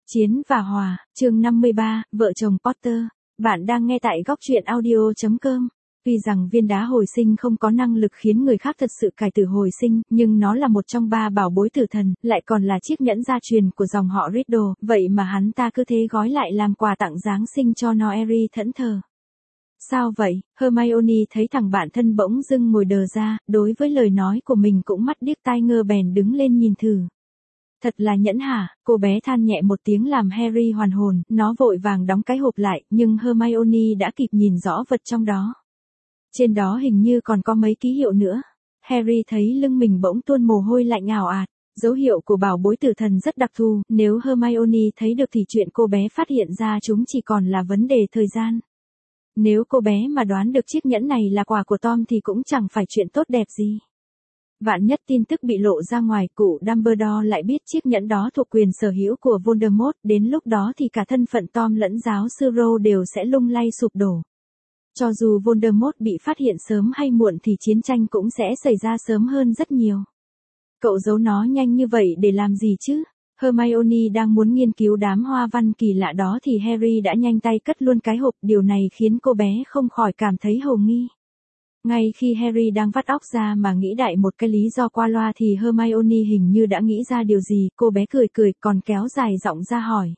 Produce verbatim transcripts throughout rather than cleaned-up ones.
Chiến và Hòa, chương năm mươi ba, vợ chồng Potter. Bạn đang nghe tại góc truyện audio chấm com. Tuy rằng viên đá hồi sinh không có năng lực khiến người khác thật sự cải tử hồi sinh, nhưng nó là một trong ba bảo bối tử thần, lại còn là chiếc nhẫn gia truyền của dòng họ Riddle, vậy mà hắn ta cứ thế gói lại làm quà tặng Giáng sinh cho Noeri thẫn thờ. Sao vậy? Hermione thấy thằng bạn thân bỗng dưng ngồi đờ ra, đối với lời nói của mình cũng mắt điếc tai ngơ bèn đứng lên nhìn thử. Thật là nhẫn hả? Cô bé than nhẹ một tiếng làm Harry hoàn hồn, nó vội vàng đóng cái hộp lại, nhưng Hermione đã kịp nhìn rõ vật trong đó. Trên đó hình như còn có mấy ký hiệu nữa. Harry thấy lưng mình bỗng tuôn mồ hôi lạnh ào ạt, dấu hiệu của bảo bối tử thần rất đặc thù, nếu Hermione thấy được thì chuyện cô bé phát hiện ra chúng chỉ còn là vấn đề thời gian. Nếu cô bé mà đoán được chiếc nhẫn này là quà của Tom thì cũng chẳng phải chuyện tốt đẹp gì. Vạn nhất tin tức bị lộ ra ngoài, cụ Dumbledore lại biết chiếc nhẫn đó thuộc quyền sở hữu của Voldemort, đến lúc đó thì cả thân phận Tom lẫn giáo sư Rowe đều sẽ lung lay sụp đổ. Cho dù Voldemort bị phát hiện sớm hay muộn thì chiến tranh cũng sẽ xảy ra sớm hơn rất nhiều. Cậu giấu nó nhanh như vậy để làm gì chứ? Hermione đang muốn nghiên cứu đám hoa văn kỳ lạ đó thì Harry đã nhanh tay cất luôn cái hộp, điều này khiến cô bé không khỏi cảm thấy hồ nghi. Ngay khi Harry đang vắt óc ra mà nghĩ đại một cái lý do qua loa thì Hermione hình như đã nghĩ ra điều gì, cô bé cười cười còn kéo dài giọng ra hỏi.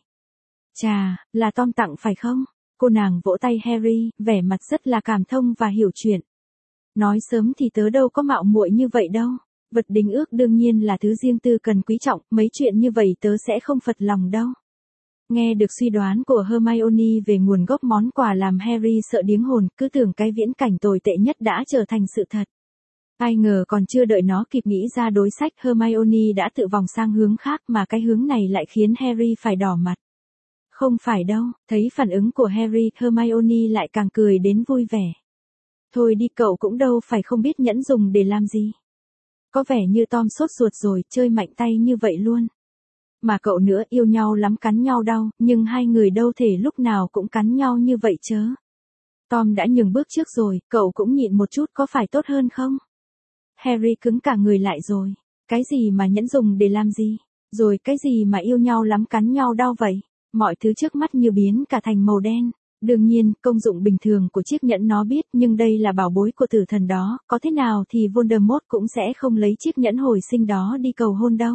Chà, là Tom tặng phải không? Cô nàng vỗ tay Harry, vẻ mặt rất là cảm thông và hiểu chuyện. Nói sớm thì tớ đâu có mạo muội như vậy đâu. Vật đính ước đương nhiên là thứ riêng tư cần quý trọng, mấy chuyện như vậy tớ sẽ không phật lòng đâu. Nghe được suy đoán của Hermione về nguồn gốc món quà làm Harry sợ điếng hồn, cứ tưởng cái viễn cảnh tồi tệ nhất đã trở thành sự thật. Ai ngờ còn chưa đợi nó kịp nghĩ ra đối sách, Hermione đã tự vòng sang hướng khác mà cái hướng này lại khiến Harry phải đỏ mặt. Không phải đâu, thấy phản ứng của Harry, Hermione lại càng cười đến vui vẻ. Thôi đi, cậu cũng đâu phải không biết nhẫn dùng để làm gì. Có vẻ như Tom sốt ruột rồi, chơi mạnh tay như vậy luôn. Mà cậu nữa, yêu nhau lắm cắn nhau đau, nhưng hai người đâu thể lúc nào cũng cắn nhau như vậy chớ. Tom đã nhường bước trước rồi, cậu cũng nhịn một chút có phải tốt hơn không? Harry cứng cả người lại rồi. Cái gì mà nhẫn dùng để làm gì? Rồi cái gì mà yêu nhau lắm cắn nhau đau vậy? Mọi thứ trước mắt như biến cả thành màu đen. Đương nhiên, công dụng bình thường của chiếc nhẫn nó biết, nhưng đây là bảo bối của tử thần đó, có thế nào thì Voldemort cũng sẽ không lấy chiếc nhẫn hồi sinh đó đi cầu hôn đâu.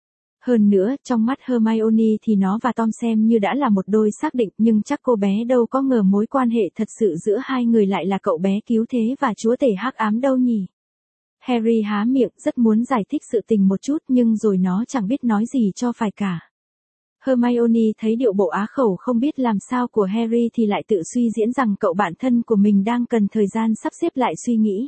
Hơn nữa, trong mắt Hermione thì nó và Tom xem như đã là một đôi xác định, nhưng chắc cô bé đâu có ngờ mối quan hệ thật sự giữa hai người lại là cậu bé cứu thế và chúa tể hắc ám đâu nhỉ. Harry há miệng rất muốn giải thích sự tình một chút nhưng rồi nó chẳng biết nói gì cho phải cả. Hermione thấy điệu bộ á khẩu không biết làm sao của Harry thì lại tự suy diễn rằng cậu bạn thân của mình đang cần thời gian sắp xếp lại suy nghĩ.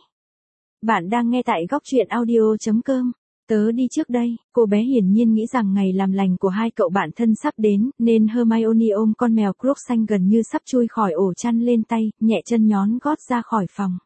Bạn đang nghe tại góc truyện audio chấm com. Tớ đi trước đây, cô bé hiển nhiên nghĩ rằng ngày làm lành của hai cậu bạn thân sắp đến, nên Hermione ôm con mèo Crookshanks gần như sắp chui khỏi ổ chăn lên tay, nhẹ chân nhón gót ra khỏi phòng.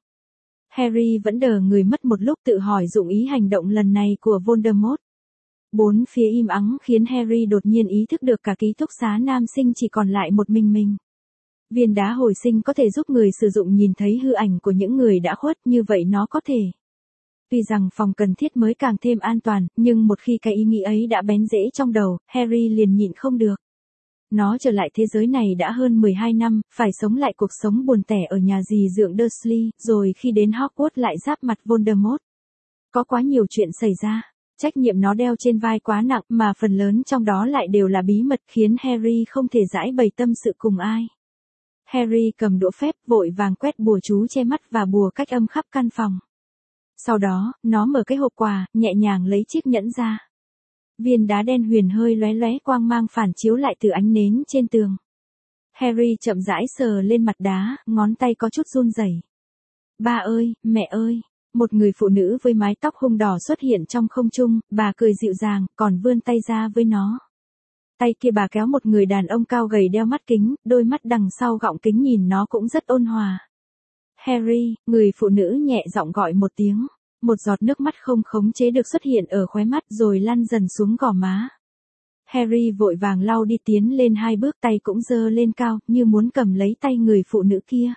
Harry vẫn đờ người mất một lúc tự hỏi dụng ý hành động lần này của Voldemort. Bốn phía im ắng khiến Harry đột nhiên ý thức được cả ký túc xá nam sinh chỉ còn lại một mình mình. Viên đá hồi sinh có thể giúp người sử dụng nhìn thấy hư ảnh của những người đã khuất, như vậy nó có thể. Tuy rằng phòng cần thiết mới càng thêm an toàn, nhưng một khi cái ý nghĩ ấy đã bén rễ trong đầu, Harry liền nhịn không được. Nó trở lại thế giới này đã hơn mười hai năm, phải sống lại cuộc sống buồn tẻ ở nhà dì dượng Dursley, rồi khi đến Hogwarts lại giáp mặt Voldemort. Có quá nhiều chuyện xảy ra. Trách nhiệm nó đeo trên vai quá nặng mà phần lớn trong đó lại đều là bí mật khiến Harry không thể giãi bày tâm sự cùng ai. Harry cầm đũa phép vội vàng quét bùa chú che mắt và bùa cách âm khắp căn phòng. Sau đó, nó mở cái hộp quà, nhẹ nhàng lấy chiếc nhẫn ra. Viên đá đen huyền hơi lóe lóe quang mang phản chiếu lại từ ánh nến trên tường. Harry chậm rãi sờ lên mặt đá, ngón tay có chút run rẩy. Ba ơi, mẹ ơi! Một người phụ nữ với mái tóc hung đỏ xuất hiện trong không trung, bà cười dịu dàng, còn vươn tay ra với nó. Tay kia bà kéo một người đàn ông cao gầy đeo mắt kính, đôi mắt đằng sau gọng kính nhìn nó cũng rất ôn hòa. Harry, người phụ nữ nhẹ giọng gọi một tiếng. Một giọt nước mắt không khống chế được xuất hiện ở khóe mắt rồi lăn dần xuống gò má. Harry vội vàng lau đi tiến lên hai bước, tay cũng giơ lên cao, như muốn cầm lấy tay người phụ nữ kia.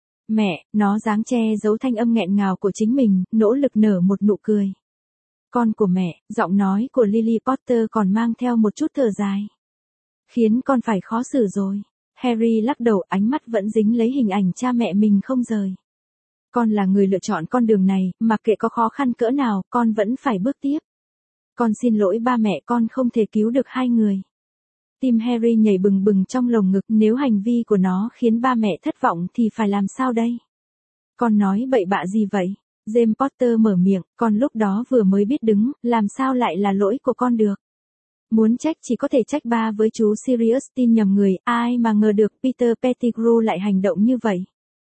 Mẹ, nó dáng che giấu thanh âm nghẹn ngào của chính mình, nỗ lực nở một nụ cười. Con của mẹ, giọng nói của Lily Potter còn mang theo một chút thở dài. Khiến con phải khó xử rồi. Harry lắc đầu, ánh mắt vẫn dính lấy hình ảnh cha mẹ mình không rời. Con là người lựa chọn con đường này, mặc kệ có khó khăn cỡ nào, con vẫn phải bước tiếp. Con xin lỗi ba mẹ, con không thể cứu được hai người. Tim Harry nhảy bừng bừng trong lồng ngực, nếu hành vi của nó khiến ba mẹ thất vọng thì phải làm sao đây? Con nói bậy bạ gì vậy? James Potter mở miệng, con lúc đó vừa mới biết đứng, làm sao lại là lỗi của con được? Muốn trách chỉ có thể trách ba với chú Sirius, tin nhầm người, ai mà ngờ được Peter Pettigrew lại hành động như vậy.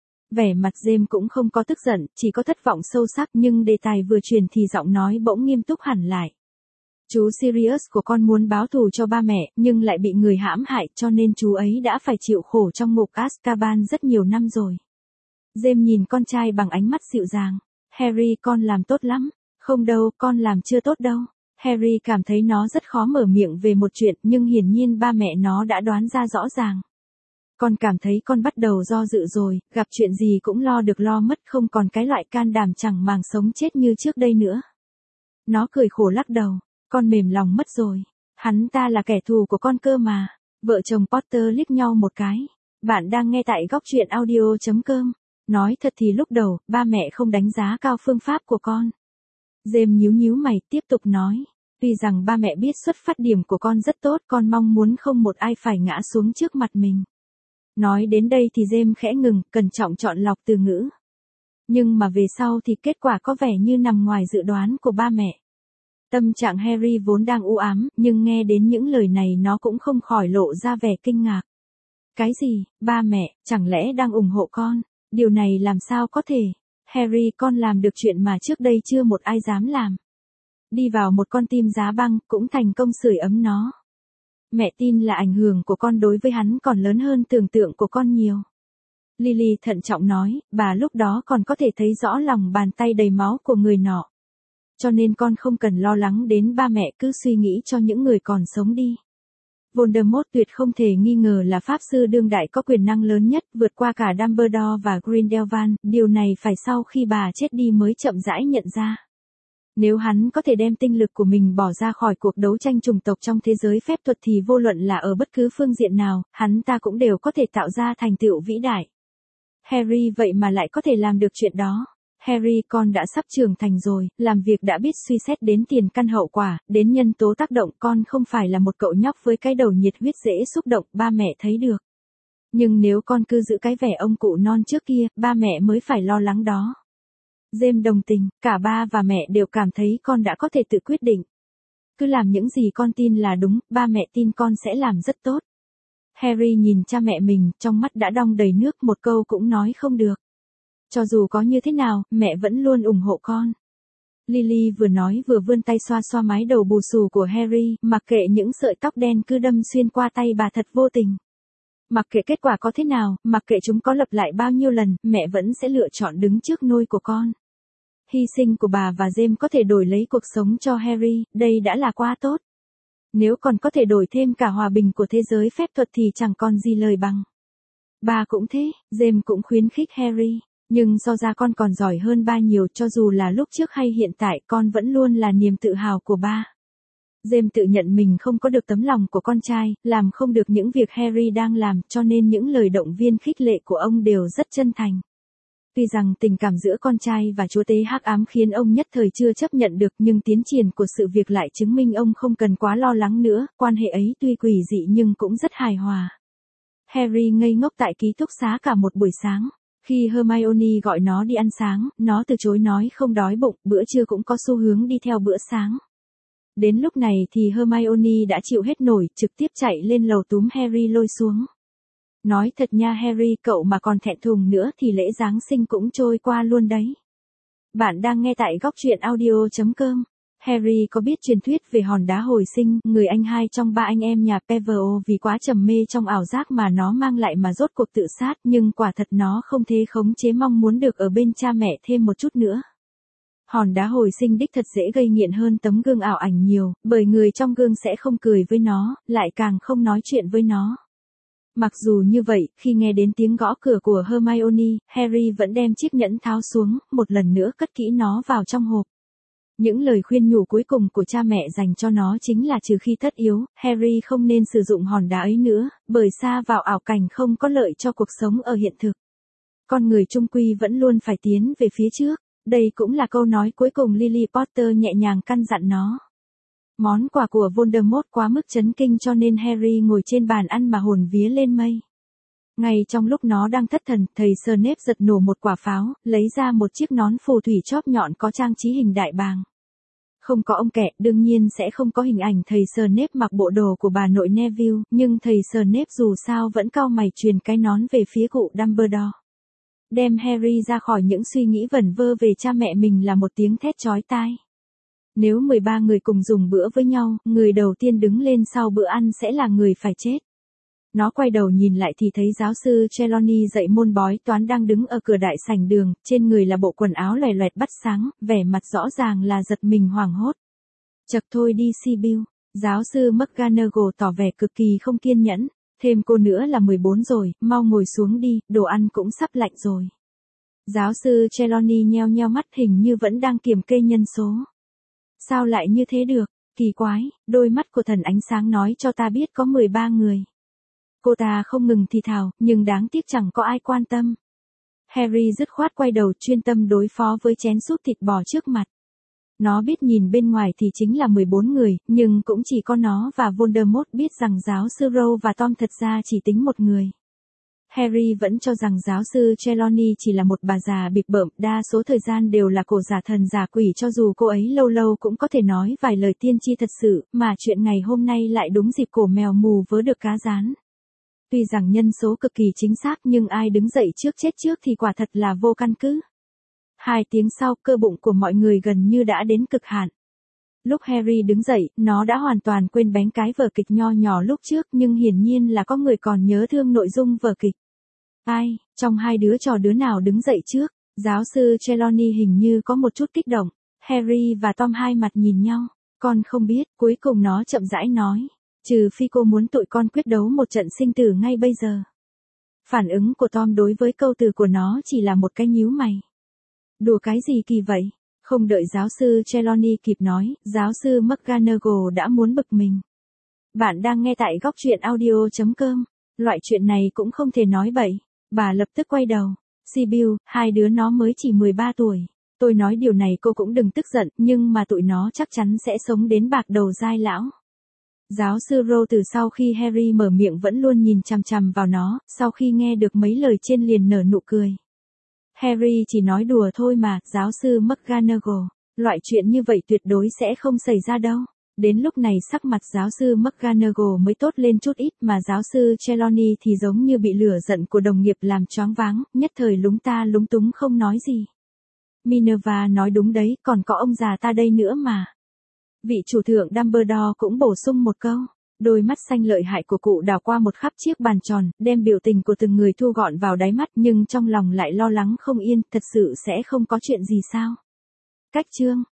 Vẻ mặt James cũng không có tức giận, chỉ có thất vọng sâu sắc, nhưng đề tài vừa chuyển thì giọng nói bỗng nghiêm túc hẳn lại. Chú Sirius của con muốn báo thù cho ba mẹ, nhưng lại bị người hãm hại, cho nên chú ấy đã phải chịu khổ trong ngục Azkaban rất nhiều năm rồi. James nhìn con trai bằng ánh mắt dịu dàng. Harry, con làm tốt lắm. Không đâu, con làm chưa tốt đâu. Harry cảm thấy nó rất khó mở miệng về một chuyện, nhưng hiển nhiên ba mẹ nó đã đoán ra rõ ràng. Con cảm thấy con bắt đầu do dự rồi, gặp chuyện gì cũng lo được lo mất, không còn cái loại can đảm chẳng màng sống chết như trước đây nữa. Nó cười khổ lắc đầu. Con mềm lòng mất rồi. Hắn ta là kẻ thù của con cơ mà. Vợ chồng Potter liếc nhau một cái. Bạn đang nghe tại góc truyện audio chấm com. Nói thật thì lúc đầu, ba mẹ không đánh giá cao phương pháp của con. James nhíu nhíu mày, tiếp tục nói. Tuy rằng ba mẹ biết xuất phát điểm của con rất tốt, con mong muốn không một ai phải ngã xuống trước mặt mình. Nói đến đây thì James khẽ ngừng, cẩn trọng chọn lọc từ ngữ. Nhưng mà về sau thì kết quả có vẻ như nằm ngoài dự đoán của ba mẹ. Tâm trạng Harry vốn đang u ám, nhưng nghe đến những lời này nó cũng không khỏi lộ ra vẻ kinh ngạc. Cái gì, ba mẹ, chẳng lẽ đang ủng hộ con? Điều này làm sao có thể? Harry, con làm được chuyện mà trước đây chưa một ai dám làm. Đi vào một con tim giá băng, cũng thành công sưởi ấm nó. Mẹ tin là ảnh hưởng của con đối với hắn còn lớn hơn tưởng tượng của con nhiều. Lily thận trọng nói, bà lúc đó còn có thể thấy rõ lòng bàn tay đầy máu của người nọ. Cho nên con không cần lo lắng đến ba mẹ, cứ suy nghĩ cho những người còn sống đi. Voldemort tuyệt không thể nghi ngờ là pháp sư đương đại có quyền năng lớn nhất, vượt qua cả Dumbledore và Grindelwald, điều này phải sau khi bà chết đi mới chậm rãi nhận ra. Nếu hắn có thể đem tinh lực của mình bỏ ra khỏi cuộc đấu tranh chủng tộc trong thế giới phép thuật thì vô luận là ở bất cứ phương diện nào, hắn ta cũng đều có thể tạo ra thành tựu vĩ đại. Harry vậy mà lại có thể làm được chuyện đó. Harry, con đã sắp trưởng thành rồi, làm việc đã biết suy xét đến tiền căn hậu quả, đến nhân tố tác động, con không phải là một cậu nhóc với cái đầu nhiệt huyết dễ xúc động, ba mẹ thấy được. Nhưng nếu con cứ giữ cái vẻ ông cụ non trước kia, ba mẹ mới phải lo lắng đó. James đồng tình, cả ba và mẹ đều cảm thấy con đã có thể tự quyết định. Cứ làm những gì con tin là đúng, ba mẹ tin con sẽ làm rất tốt. Harry nhìn cha mẹ mình, trong mắt đã đong đầy nước, một câu cũng nói không được. Cho dù có như thế nào, mẹ vẫn luôn ủng hộ con. Lily vừa nói vừa vươn tay xoa xoa mái đầu bù xù của Harry, mặc kệ những sợi tóc đen cứ đâm xuyên qua tay bà thật vô tình. Mặc kệ kết quả có thế nào, mặc kệ chúng có lặp lại bao nhiêu lần, mẹ vẫn sẽ lựa chọn đứng trước nôi của con. Hy sinh của bà và James có thể đổi lấy cuộc sống cho Harry, đây đã là quá tốt. Nếu còn có thể đổi thêm cả hòa bình của thế giới phép thuật thì chẳng còn gì lời bằng. Bà cũng thế, James cũng khuyến khích Harry. Nhưng so ra con còn giỏi hơn ba nhiều, cho dù là lúc trước hay hiện tại, con vẫn luôn là niềm tự hào của ba. James tự nhận mình không có được tấm lòng của con trai, làm không được những việc Harry đang làm, cho nên những lời động viên khích lệ của ông đều rất chân thành. Tuy rằng tình cảm giữa con trai và chúa tể hắc ám khiến ông nhất thời chưa chấp nhận được, nhưng tiến triển của sự việc lại chứng minh ông không cần quá lo lắng nữa, quan hệ ấy tuy quỷ dị nhưng cũng rất hài hòa. Harry ngây ngốc tại ký túc xá cả một buổi sáng. Khi Hermione gọi nó đi ăn sáng, nó từ chối nói không đói bụng, bữa trưa cũng có xu hướng đi theo bữa sáng. Đến lúc này thì Hermione đã chịu hết nổi, trực tiếp chạy lên lầu túm Harry lôi xuống. Nói thật nha Harry, cậu mà còn thẹn thùng nữa thì lễ Giáng sinh cũng trôi qua luôn đấy. Bạn đang nghe tại góc truyện audio chấm com. Harry có biết truyền thuyết về hòn đá hồi sinh, người anh hai trong ba anh em nhà Peverell vì quá trầm mê trong ảo giác mà nó mang lại mà rốt cuộc tự sát, nhưng quả thật nó không thể khống chế mong muốn được ở bên cha mẹ thêm một chút nữa. Hòn đá hồi sinh đích thật dễ gây nghiện hơn tấm gương ảo ảnh nhiều, bởi người trong gương sẽ không cười với nó, lại càng không nói chuyện với nó. Mặc dù như vậy, khi nghe đến tiếng gõ cửa của Hermione, Harry vẫn đem chiếc nhẫn tháo xuống, một lần nữa cất kỹ nó vào trong hộp. Những lời khuyên nhủ cuối cùng của cha mẹ dành cho nó chính là trừ khi tất yếu, Harry không nên sử dụng hòn đá ấy nữa, bởi sa vào ảo cảnh không có lợi cho cuộc sống ở hiện thực. Con người chung quy vẫn luôn phải tiến về phía trước, đây cũng là câu nói cuối cùng Lily Potter nhẹ nhàng căn dặn nó. Món quà của Voldemort quá mức chấn kinh cho nên Harry ngồi trên bàn ăn mà hồn vía lên mây. Ngay trong lúc nó đang thất thần, thầy Snape giật nổ một quả pháo, lấy ra một chiếc nón phù thủy chóp nhọn có trang trí hình đại bàng. Không có ông kẹ, đương nhiên sẽ không có hình ảnh thầy Snape mặc bộ đồ của bà nội Neville, nhưng thầy Snape dù sao vẫn cau mày truyền cái nón về phía cụ Dumbledore. Đem Harry ra khỏi những suy nghĩ vẩn vơ về cha mẹ mình là một tiếng thét chói tai. Nếu mười ba người cùng dùng bữa với nhau, người đầu tiên đứng lên sau bữa ăn sẽ là người phải chết. Nó quay đầu nhìn lại thì thấy giáo sư Trelawney dạy môn bói toán đang đứng ở cửa đại sảnh đường, trên người là bộ quần áo loè loẹt bắt sáng, vẻ mặt rõ ràng là giật mình hoảng hốt. Chậc thôi đi Sibyl, giáo sư McGonagall tỏ vẻ cực kỳ không kiên nhẫn, thêm cô nữa là mười bốn rồi, mau ngồi xuống đi, đồ ăn cũng sắp lạnh rồi. Giáo sư Trelawney nheo nheo mắt hình như vẫn đang kiểm kê nhân số. Sao lại như thế được, kỳ quái, đôi mắt của thần ánh sáng nói cho ta biết có mười ba người. Cô ta không ngừng thì thào, nhưng đáng tiếc chẳng có ai quan tâm. Harry dứt khoát quay đầu chuyên tâm đối phó với chén súp thịt bò trước mặt. Nó biết nhìn bên ngoài thì chính là mười bốn người, nhưng cũng chỉ có nó và Voldemort biết rằng giáo sư Rowe và Tom thật ra chỉ tính một người. Harry vẫn cho rằng giáo sư Trelawney chỉ là một bà già bịp bợm, đa số thời gian đều là cổ giả thần giả quỷ cho dù cô ấy lâu lâu cũng có thể nói vài lời tiên tri thật sự, mà chuyện ngày hôm nay lại đúng dịp cổ mèo mù vớ được cá rán. Tuy rằng nhân số cực kỳ chính xác nhưng ai đứng dậy trước chết trước thì quả thật là vô căn cứ. Hai tiếng sau, cơ bụng của mọi người gần như đã đến cực hạn. Lúc Harry đứng dậy, nó đã hoàn toàn quên bén cái vở kịch nho nhỏ lúc trước nhưng hiển nhiên là có người còn nhớ thương nội dung vở kịch. Ai, trong hai đứa trò đứa nào đứng dậy trước? Giáo sư Trelawney hình như có một chút kích động. Harry và Tom hai mặt nhìn nhau. Con không biết, cuối cùng nó chậm rãi nói. Trừ phi cô muốn tụi con quyết đấu một trận sinh tử ngay bây giờ. Phản ứng của Tom đối với câu từ của nó chỉ là một cái nhíu mày. Đùa cái gì kỳ vậy? Không đợi giáo sư Trelawney kịp nói, giáo sư McGonagall đã muốn bực mình. Bạn đang nghe tại góc truyện audio chấm com. Loại chuyện này cũng không thể nói bậy. Bà lập tức quay đầu. Sibyl, hai đứa nó mới chỉ mười ba tuổi. Tôi nói điều này cô cũng đừng tức giận, nhưng mà tụi nó chắc chắn sẽ sống đến bạc đầu dai lão. Giáo sư Rowe từ sau khi Harry mở miệng vẫn luôn nhìn chằm chằm vào nó, sau khi nghe được mấy lời trên liền nở nụ cười. Harry chỉ nói đùa thôi mà, giáo sư McGonagall, loại chuyện như vậy tuyệt đối sẽ không xảy ra đâu. Đến lúc này sắc mặt giáo sư McGonagall mới tốt lên chút ít mà giáo sư Trelawney thì giống như bị lửa giận của đồng nghiệp làm choáng váng, nhất thời lúng ta lúng túng không nói gì. Minerva nói đúng đấy, còn có ông già ta đây nữa mà. Vị chủ thượng Dumbledore cũng bổ sung một câu. Đôi mắt xanh lợi hại của cụ đảo qua một khắp chiếc bàn tròn, đem biểu tình của từng người thu gọn vào đáy mắt nhưng trong lòng lại lo lắng không yên, thật sự sẽ không có chuyện gì sao? Cách chương